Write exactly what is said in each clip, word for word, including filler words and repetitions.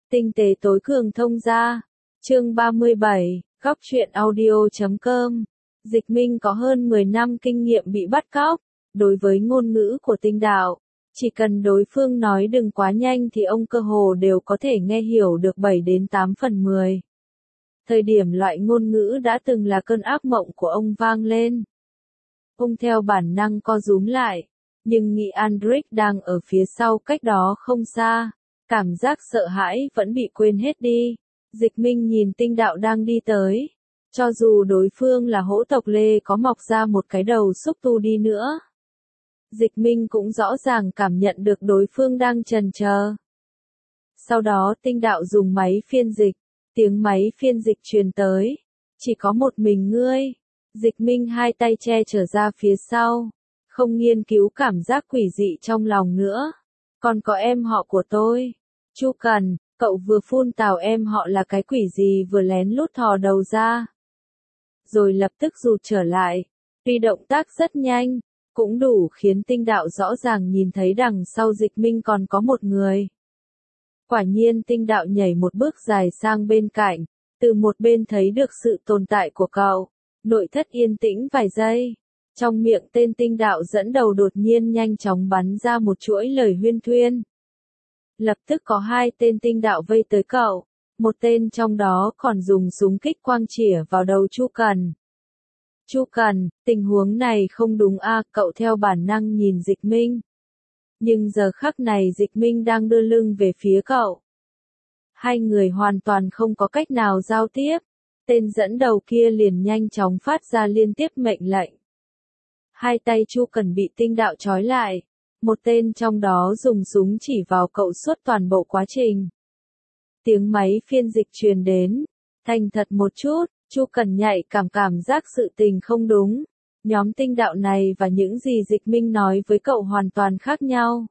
Tinh tế tối cường thông gia. Chương ba mươi bảy, góc truyện audio chấm com. Dịch Minh có hơn mười năm kinh nghiệm bị bắt cóc. Đối với ngôn ngữ của tinh đạo, chỉ cần đối phương nói đừng quá nhanh thì ông cơ hồ đều có thể nghe hiểu được bảy đến tám phần mười. Thời điểm loại ngôn ngữ đã từng là cơn ác mộng của ông vang lên. Ông theo bản năng co rúm lại, nhưng nghĩ Andric đang ở phía sau cách đó không xa. Cảm giác sợ hãi vẫn bị quên hết đi. Dịch Minh nhìn tinh đạo đang đi tới. Cho dù đối phương là hổ tộc Lê có mọc ra một cái đầu xúc tu đi nữa. Dịch Minh cũng rõ ràng cảm nhận được đối phương đang chần chờ. Sau đó tinh đạo dùng máy phiên dịch. Tiếng máy phiên dịch truyền tới. Chỉ có một mình ngươi. Dịch Minh hai tay che trở ra phía sau. Không nghiên cứu cảm giác quỷ dị trong lòng nữa. Còn có em họ của tôi. Chu Cần, cậu vừa phun tào em họ là cái quỷ gì vừa lén lút thò đầu ra. Rồi lập tức rụt trở lại. Tuy động tác rất nhanh, cũng đủ khiến tinh đạo rõ ràng nhìn thấy đằng sau Dịch Minh còn có một người. Quả nhiên tinh đạo nhảy một bước dài sang bên cạnh, từ một bên thấy được sự tồn tại của cậu. Nội thất yên tĩnh vài giây. Trong miệng tên tinh đạo dẫn đầu đột nhiên nhanh chóng bắn ra một chuỗi lời huyên thuyên. Lập tức có hai tên tinh đạo vây tới cậu, một tên trong đó còn dùng súng kích quang chĩa vào đầu Chu Cần. Chu Cần, tình huống này không đúng a, cậu theo bản năng nhìn Dịch Minh. Nhưng giờ khắc này Dịch Minh đang đưa lưng về phía cậu. Hai người hoàn toàn không có cách nào giao tiếp, tên dẫn đầu kia liền nhanh chóng phát ra liên tiếp mệnh lệnh. Hai tay Chu Cần bị tinh đạo trói lại. Một tên trong đó dùng súng chỉ vào cậu suốt toàn bộ quá trình. Tiếng máy phiên dịch truyền đến. Thành thật một chút, Chu Cần nhạy cảm cảm giác sự tình không đúng. Nhóm tinh đạo này và những gì Dịch Minh nói với cậu hoàn toàn khác nhau.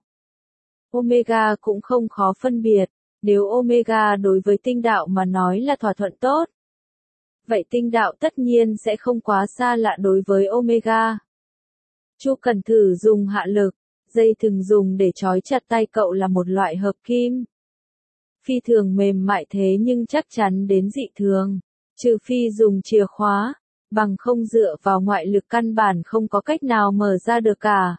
Omega cũng không khó phân biệt. Nếu Omega đối với tinh đạo mà nói là thỏa thuận tốt, vậy tinh đạo tất nhiên sẽ không quá xa lạ đối với Omega. Chu Cần thử dùng hạ lực. Dây thừng dùng để trói chặt tay cậu là một loại hợp kim. Phi thường mềm mại thế nhưng chắc chắn đến dị thường. Trừ phi dùng chìa khóa, bằng không dựa vào ngoại lực căn bản không có cách nào mở ra được cả.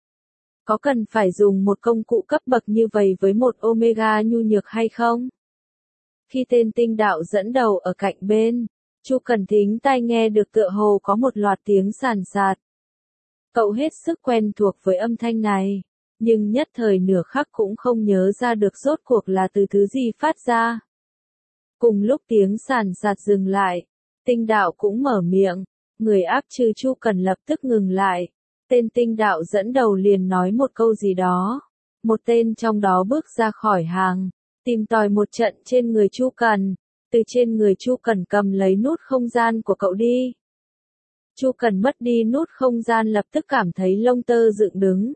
Có cần phải dùng một công cụ cấp bậc như vậy với một Omega nhu nhược hay không? Khi tên tinh đạo dẫn đầu ở cạnh bên, Chu Cần thính tai nghe được tựa hồ có một loạt tiếng sàn sạt. Cậu hết sức quen thuộc với âm thanh này, nhưng nhất thời nửa khắc cũng không nhớ ra được rốt cuộc là từ thứ gì phát ra. Cùng lúc tiếng sàn sạt dừng lại, tinh đạo cũng mở miệng, người áp trừ Chu Cần lập tức ngừng lại. Tên tinh đạo dẫn đầu liền nói một câu gì đó. Một tên trong đó bước ra khỏi hàng, tìm tòi một trận trên người Chu Cần, từ trên người Chu Cần cầm lấy nút không gian của cậu đi. Chu Cần mất đi nút không gian lập tức cảm thấy lông tơ dựng đứng.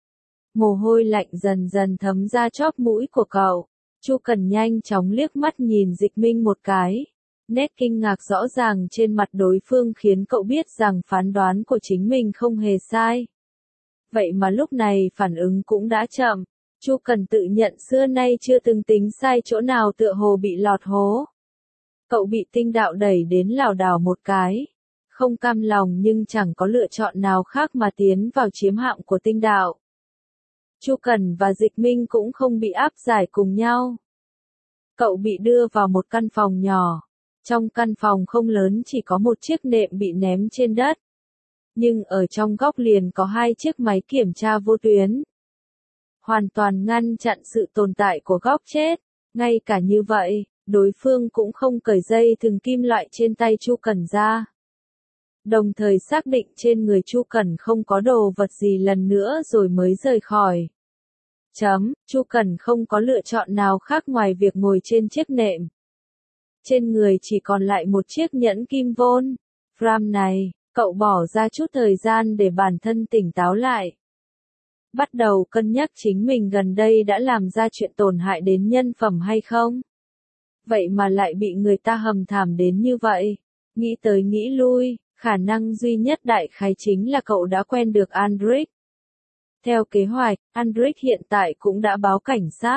Mồ hôi lạnh dần dần thấm ra chóp mũi của cậu. Chu Cần nhanh chóng liếc mắt nhìn Dịch Minh một cái. Nét kinh ngạc rõ ràng trên mặt đối phương khiến cậu biết rằng phán đoán của chính mình không hề sai. Vậy mà lúc này phản ứng cũng đã chậm. Chu Cần tự nhận xưa nay chưa từng tính sai chỗ nào tựa hồ bị lọt hố. Cậu bị tinh đạo đẩy đến lảo đảo một cái. Không cam lòng nhưng chẳng có lựa chọn nào khác mà tiến vào chiếm hạm của tinh đạo. Chu Cần và Dịch Minh cũng không bị áp giải cùng nhau. Cậu bị đưa vào một căn phòng nhỏ. Trong căn phòng không lớn chỉ có một chiếc nệm bị ném trên đất. Nhưng ở trong góc liền có hai chiếc máy kiểm tra vô tuyến. Hoàn toàn ngăn chặn sự tồn tại của góc chết. Ngay cả như vậy, đối phương cũng không cởi dây thừng kim loại trên tay Chu Cần ra. Đồng thời xác định trên người Chu Cần không có đồ vật gì lần nữa rồi mới rời khỏi. Chấm, Chu Cần không có lựa chọn nào khác ngoài việc ngồi trên chiếc nệm. Trên người chỉ còn lại một chiếc nhẫn kim vôn. Fram này, cậu bỏ ra chút thời gian để bản thân tỉnh táo lại. Bắt đầu cân nhắc chính mình gần đây đã làm ra chuyện tổn hại đến nhân phẩm hay không. Vậy mà lại bị người ta hầm thảm đến như vậy. Nghĩ tới nghĩ lui. Khả năng duy nhất đại khái chính là cậu đã quen được Andric. Theo kế hoạch, Andric hiện tại cũng đã báo cảnh sát.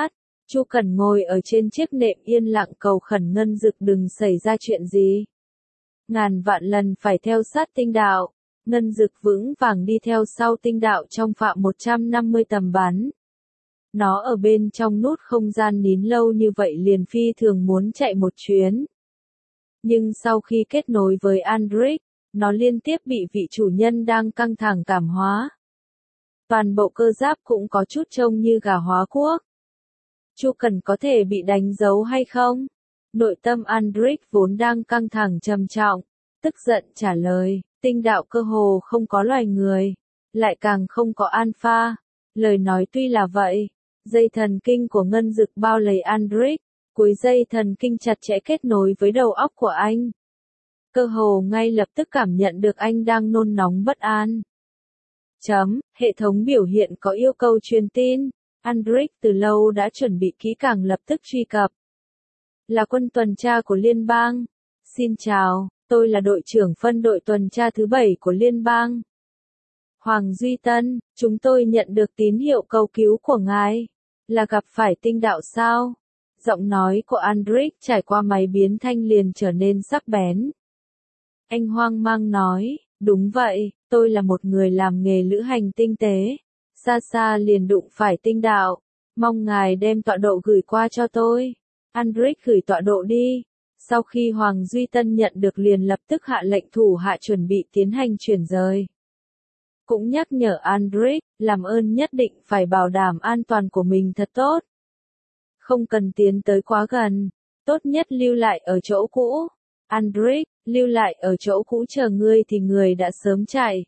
Chu Cẩn ngồi ở trên chiếc nệm yên lặng cầu khẩn Ngân Dực đừng xảy ra chuyện gì. Ngàn vạn lần phải theo sát tinh đạo. Ngân Dực vững vàng đi theo sau tinh đạo trong phạm một trăm năm mươi tầm bắn. Nó ở bên trong nút không gian nín lâu như vậy liền phi thường muốn chạy một chuyến. Nhưng sau khi kết nối với Andric, nó liên tiếp bị vị chủ nhân đang căng thẳng cảm hóa. Toàn bộ cơ giáp cũng có chút trông như gà hóa cuốc. Chu Cẩn có thể bị đánh dấu hay không? Nội tâm Andric vốn đang căng thẳng trầm trọng, tức giận trả lời, tinh đạo cơ hồ không có loài người, lại càng không có alpha. Lời nói tuy là vậy, dây thần kinh của Ngân Dực bao lấy Andric, cuối dây thần kinh chặt chẽ kết nối với đầu óc của anh. Cơ hồ ngay lập tức cảm nhận được anh đang nôn nóng bất an. Chấm, hệ thống biểu hiện có yêu cầu truyền tin. Andric từ lâu đã chuẩn bị kỹ càng lập tức truy cập. Là quân tuần tra của liên bang. Xin chào, tôi là đội trưởng phân đội tuần tra thứ bảy của liên bang. Hoàng Duy Tân, chúng tôi nhận được tín hiệu cầu cứu của ngài. Là gặp phải tinh đạo sao? Giọng nói của Andric trải qua máy biến thanh liền trở nên sắc bén. Anh hoang mang nói, đúng vậy, tôi là một người làm nghề lữ hành tinh tế. Xa xa liền đụng phải tinh đạo. Mong ngài đem tọa độ gửi qua cho tôi. Andric gửi tọa độ đi. Sau khi Hoàng Duy Tân nhận được liền lập tức hạ lệnh thủ hạ chuẩn bị tiến hành chuyển rời. Cũng nhắc nhở Andric, làm ơn nhất định phải bảo đảm an toàn của mình thật tốt. Không cần tiến tới quá gần, tốt nhất lưu lại ở chỗ cũ. Andric, lưu lại ở chỗ cũ chờ ngươi thì người đã sớm chạy.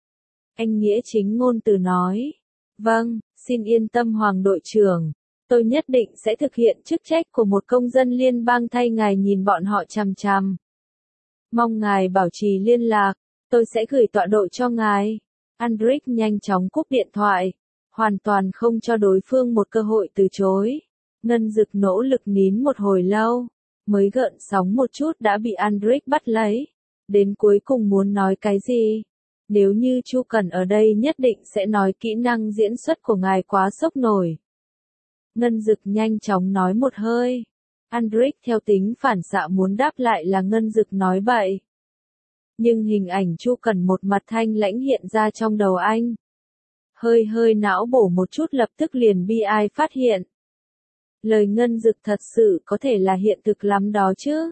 Anh nghĩa chính ngôn từ nói. Vâng, xin yên tâm Hoàng đội trưởng. Tôi nhất định sẽ thực hiện chức trách của một công dân liên bang thay ngài nhìn bọn họ chằm chằm. Mong ngài bảo trì liên lạc, tôi sẽ gửi tọa độ cho ngài. Andric nhanh chóng cúp điện thoại, hoàn toàn không cho đối phương một cơ hội từ chối. Ngân Dực nỗ lực nín một hồi lâu, mới gợn sóng một chút đã bị Andric bắt lấy. Đến cuối cùng muốn nói cái gì? Nếu như Chu Cẩn ở đây nhất định sẽ nói kỹ năng diễn xuất của ngài quá sốc nổi. Ngân Dực nhanh chóng nói một hơi. Andric theo tính phản xạ muốn đáp lại là Ngân Dực nói bậy. Nhưng hình ảnh Chu Cẩn một mặt thanh lãnh hiện ra trong đầu anh. Hơi hơi não bổ một chút lập tức liền bi ai phát hiện. Lời Ngân Dực thật sự có thể là hiện thực lắm đó chứ.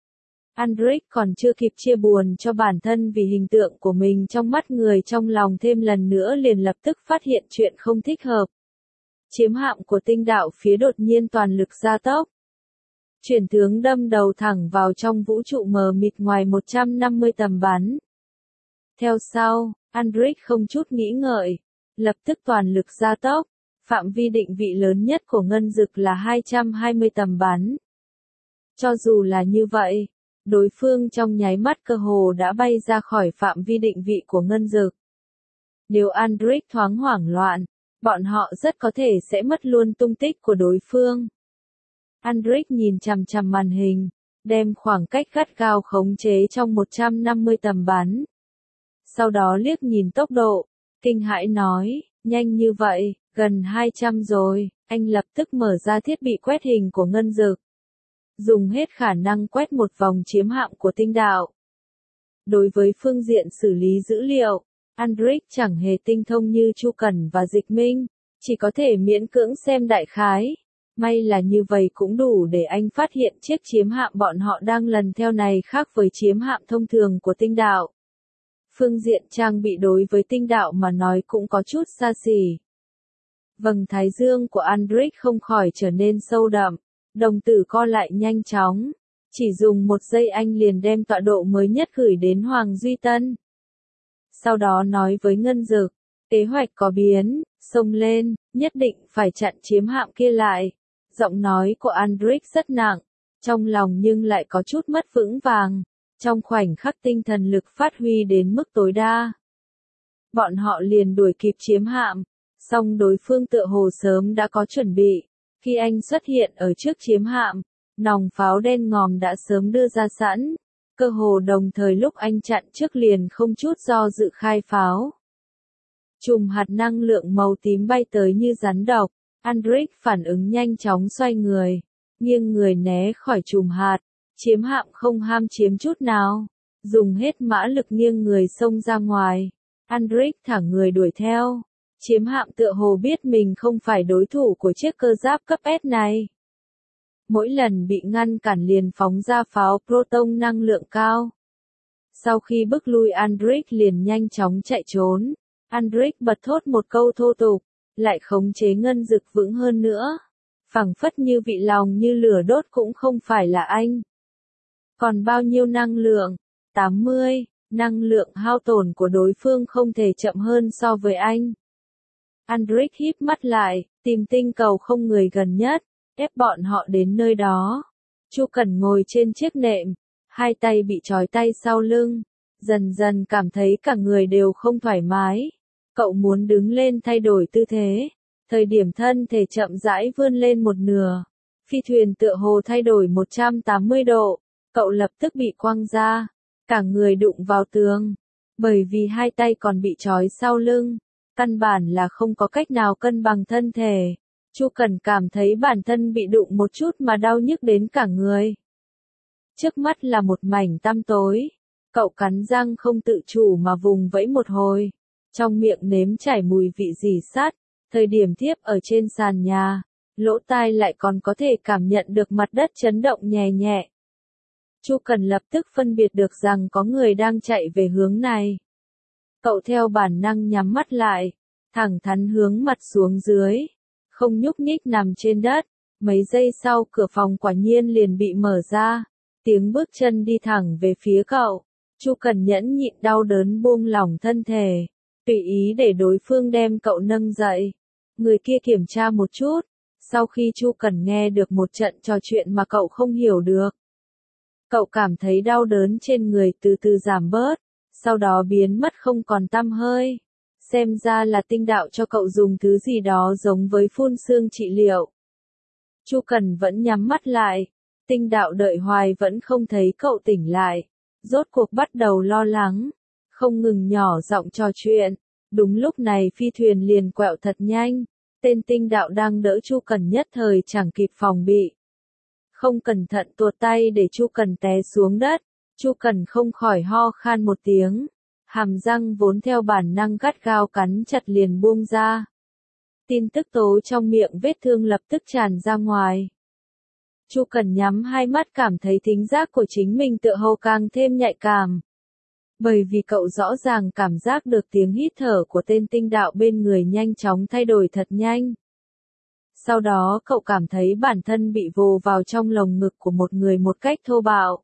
Andric còn chưa kịp chia buồn cho bản thân vì hình tượng của mình trong mắt người trong lòng thêm lần nữa liền lập tức phát hiện chuyện không thích hợp. Chiếm hạm của tinh đạo phía đột nhiên toàn lực gia tốc. Chuyển tướng đâm đầu thẳng vào trong vũ trụ mờ mịt ngoài một trăm năm mươi tầm bắn. Theo sau, Andric không chút nghĩ ngợi, lập tức toàn lực gia tốc. Phạm vi định vị lớn nhất của Ngân Dực là hai trăm hai mươi tầm bắn. Cho dù là như vậy, đối phương trong nháy mắt cơ hồ đã bay ra khỏi phạm vi định vị của Ngân Dực. Nếu Andric thoáng hoảng loạn, bọn họ rất có thể sẽ mất luôn tung tích của đối phương. Andric nhìn chằm chằm màn hình, đem khoảng cách gắt gao khống chế trong một trăm năm mươi tầm bắn. Sau đó liếc nhìn tốc độ, kinh hãi nói, nhanh như vậy, gần hai trăm rồi, anh lập tức mở ra thiết bị quét hình của Ngân Dực. Dùng hết khả năng quét một vòng chiếm hạm của tinh đạo. Đối với phương diện xử lý dữ liệu, Andric chẳng hề tinh thông như Chu Cẩn và Dịch Minh, chỉ có thể miễn cưỡng xem đại khái. May là như vậy cũng đủ để anh phát hiện chiếc chiếm hạm bọn họ đang lần theo này khác với chiếm hạm thông thường của tinh đạo. Phương diện trang bị đối với tinh đạo mà nói cũng có chút xa xỉ. Vầng thái dương của Andric không khỏi trở nên sâu đậm, đồng tử co lại nhanh chóng. Chỉ dùng một giây anh liền đem tọa độ mới nhất gửi đến Hoàng Duy Tân. Sau đó nói với Ngân Dực, kế hoạch có biến, xông lên, nhất định phải chặn chiếm hạm kia lại. Giọng nói của Andric rất nặng, trong lòng nhưng lại có chút mất vững vàng, trong khoảnh khắc tinh thần lực phát huy đến mức tối đa. Bọn họ liền đuổi kịp chiếm hạm, song đối phương tựa hồ sớm đã có chuẩn bị. Khi anh xuất hiện ở trước chiếm hạm, nòng pháo đen ngòm đã sớm đưa ra sẵn, cơ hồ đồng thời lúc anh chặn trước liền không chút do dự khai pháo. Chùm hạt năng lượng màu tím bay tới như rắn độc, Andric phản ứng nhanh chóng xoay người, nghiêng người né khỏi chùm hạt, chiếm hạm không ham chiếm chút nào, dùng hết mã lực nghiêng người xông ra ngoài. Andric thả người đuổi theo, chiếm hạm tựa hồ biết mình không phải đối thủ của chiếc cơ giáp cấp S này. Mỗi lần bị ngăn cản liền phóng ra pháo proton năng lượng cao. Sau khi bức lui Andric liền nhanh chóng chạy trốn, Andric bật thốt một câu thô tục, lại khống chế ngân dực vững hơn nữa. Phảng phất như vị lòng như lửa đốt cũng không phải là anh. Còn bao nhiêu năng lượng? tám mươi, năng lượng hao tổn của đối phương không thể chậm hơn so với anh. Andric híp mắt lại, tìm tinh cầu không người gần nhất, ép bọn họ đến nơi đó. Chu Cẩn ngồi trên chiếc nệm, hai tay bị trói tay sau lưng, dần dần cảm thấy cả người đều không thoải mái. Cậu muốn đứng lên thay đổi tư thế, thời điểm thân thể chậm rãi vươn lên một nửa. Phi thuyền tựa hồ thay đổi một trăm tám mươi độ, cậu lập tức bị quăng ra, cả người đụng vào tường. Bởi vì hai tay còn bị trói sau lưng, căn bản là không có cách nào cân bằng thân thể. Chu Cẩn cảm thấy bản thân bị đụng một chút mà đau nhức đến cả người. Trước mắt là một mảnh tăm tối, cậu cắn răng không tự chủ mà vùng vẫy một hồi, trong miệng nếm trải mùi vị rỉ sắt. Thời điểm thiếp ở trên sàn nhà, lỗ tai lại còn có thể cảm nhận được mặt đất chấn động nhẹ nhẹ. Chu Cẩn lập tức phân biệt được rằng có người đang chạy về hướng này. Cậu theo bản năng nhắm mắt lại, thẳng thắn hướng mặt xuống dưới, không nhúc nhích nằm trên đất. Mấy giây sau cửa phòng quả nhiên liền bị mở ra, tiếng bước chân đi thẳng về phía cậu. Chu Cẩn nhẫn nhịn đau đớn buông lỏng thân thể, tùy ý để đối phương đem cậu nâng dậy. Người kia kiểm tra một chút, sau khi Chu Cẩn nghe được một trận trò chuyện mà cậu không hiểu được. Cậu cảm thấy đau đớn trên người từ từ giảm bớt, sau đó biến mất không còn tăm hơi. Xem ra là tinh đạo cho cậu dùng thứ gì đó giống với phun xương trị liệu. Chu Cẩn vẫn nhắm mắt lại, tinh đạo đợi hoài vẫn không thấy cậu tỉnh lại. Rốt cuộc bắt đầu lo lắng, không ngừng nhỏ giọng trò chuyện. Đúng lúc này phi thuyền liền quẹo thật nhanh, tên tinh đạo đang đỡ Chu Cẩn nhất thời chẳng kịp phòng bị. Không cẩn thận tuột tay để Chu Cẩn té xuống đất, Chu Cẩn không khỏi ho khan một tiếng, hàm răng vốn theo bản năng gắt gao cắn chặt liền buông ra. Tin tức tố trong miệng vết thương lập tức tràn ra ngoài. Chu Cẩn nhắm hai mắt cảm thấy thính giác của chính mình tựa hồ càng thêm nhạy cảm. Bởi vì cậu rõ ràng cảm giác được tiếng hít thở của tên tinh đạo bên người nhanh chóng thay đổi thật nhanh. Sau đó cậu cảm thấy bản thân bị vồ vào trong lồng ngực của một người một cách thô bạo.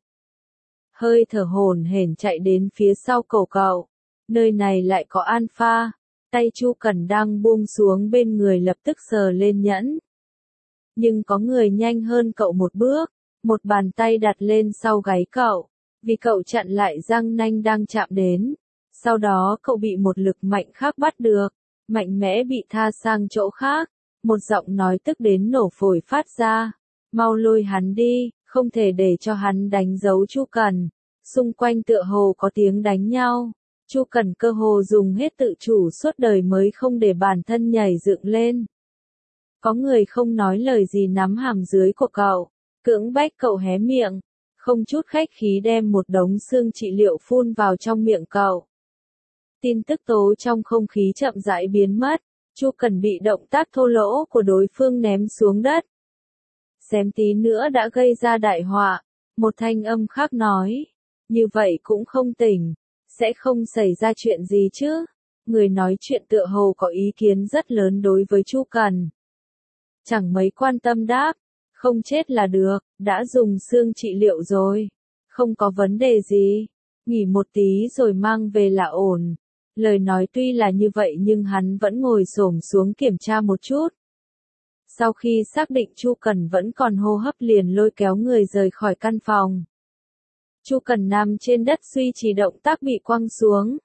Hơi thở hổn hển chạy đến phía sau cổ cậu. Nơi này lại có Alpha. Tay Chu Cẩn đang buông xuống bên người lập tức sờ lên nhẫn. Nhưng có người nhanh hơn cậu một bước, một bàn tay đặt lên sau gáy cậu, vì cậu chặn lại răng nanh đang chạm đến. Sau đó cậu bị một lực mạnh khác bắt được, mạnh mẽ bị tha sang chỗ khác. Một giọng nói tức đến nổ phổi phát ra, mau lôi hắn đi, không thể để cho hắn đánh dấu Chu Cẩn. Xung quanh tựa hồ có tiếng đánh nhau, Chu Cẩn cơ hồ dùng hết tự chủ suốt đời mới không để bản thân nhảy dựng lên. Có người không nói lời gì nắm hàm dưới của cậu, cưỡng bách cậu hé miệng, không chút khách khí đem một đống xương trị liệu phun vào trong miệng cậu. Tin tức tố trong không khí chậm rãi biến mất. Chu Cẩn bị động tác thô lỗ của đối phương ném xuống đất. Xém tí nữa đã gây ra đại họa, một thanh âm khác nói. Như vậy cũng không tỉnh, sẽ không xảy ra chuyện gì chứ. Người nói chuyện tựa hồ có ý kiến rất lớn đối với Chu Cẩn. Chẳng mấy quan tâm đáp, không chết là được, đã dùng xương trị liệu rồi. Không có vấn đề gì, nghỉ một tí rồi mang về là ổn. Lời nói tuy là như vậy nhưng hắn vẫn ngồi xổm xuống kiểm tra một chút. Sau khi xác định Chu Cẩn vẫn còn hô hấp liền lôi kéo người rời khỏi căn phòng. Chu Cẩn nằm trên đất duy trì động tác bị quăng xuống.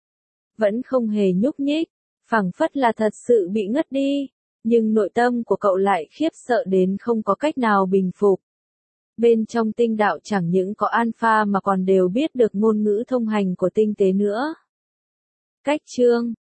Vẫn không hề nhúc nhích, phảng phất là thật sự bị ngất đi, nhưng nội tâm của cậu lại khiếp sợ đến không có cách nào bình phục. Bên trong tinh đạo chẳng những có Alpha mà còn đều biết được ngôn ngữ thông hành của tinh tế nữa. Cách chương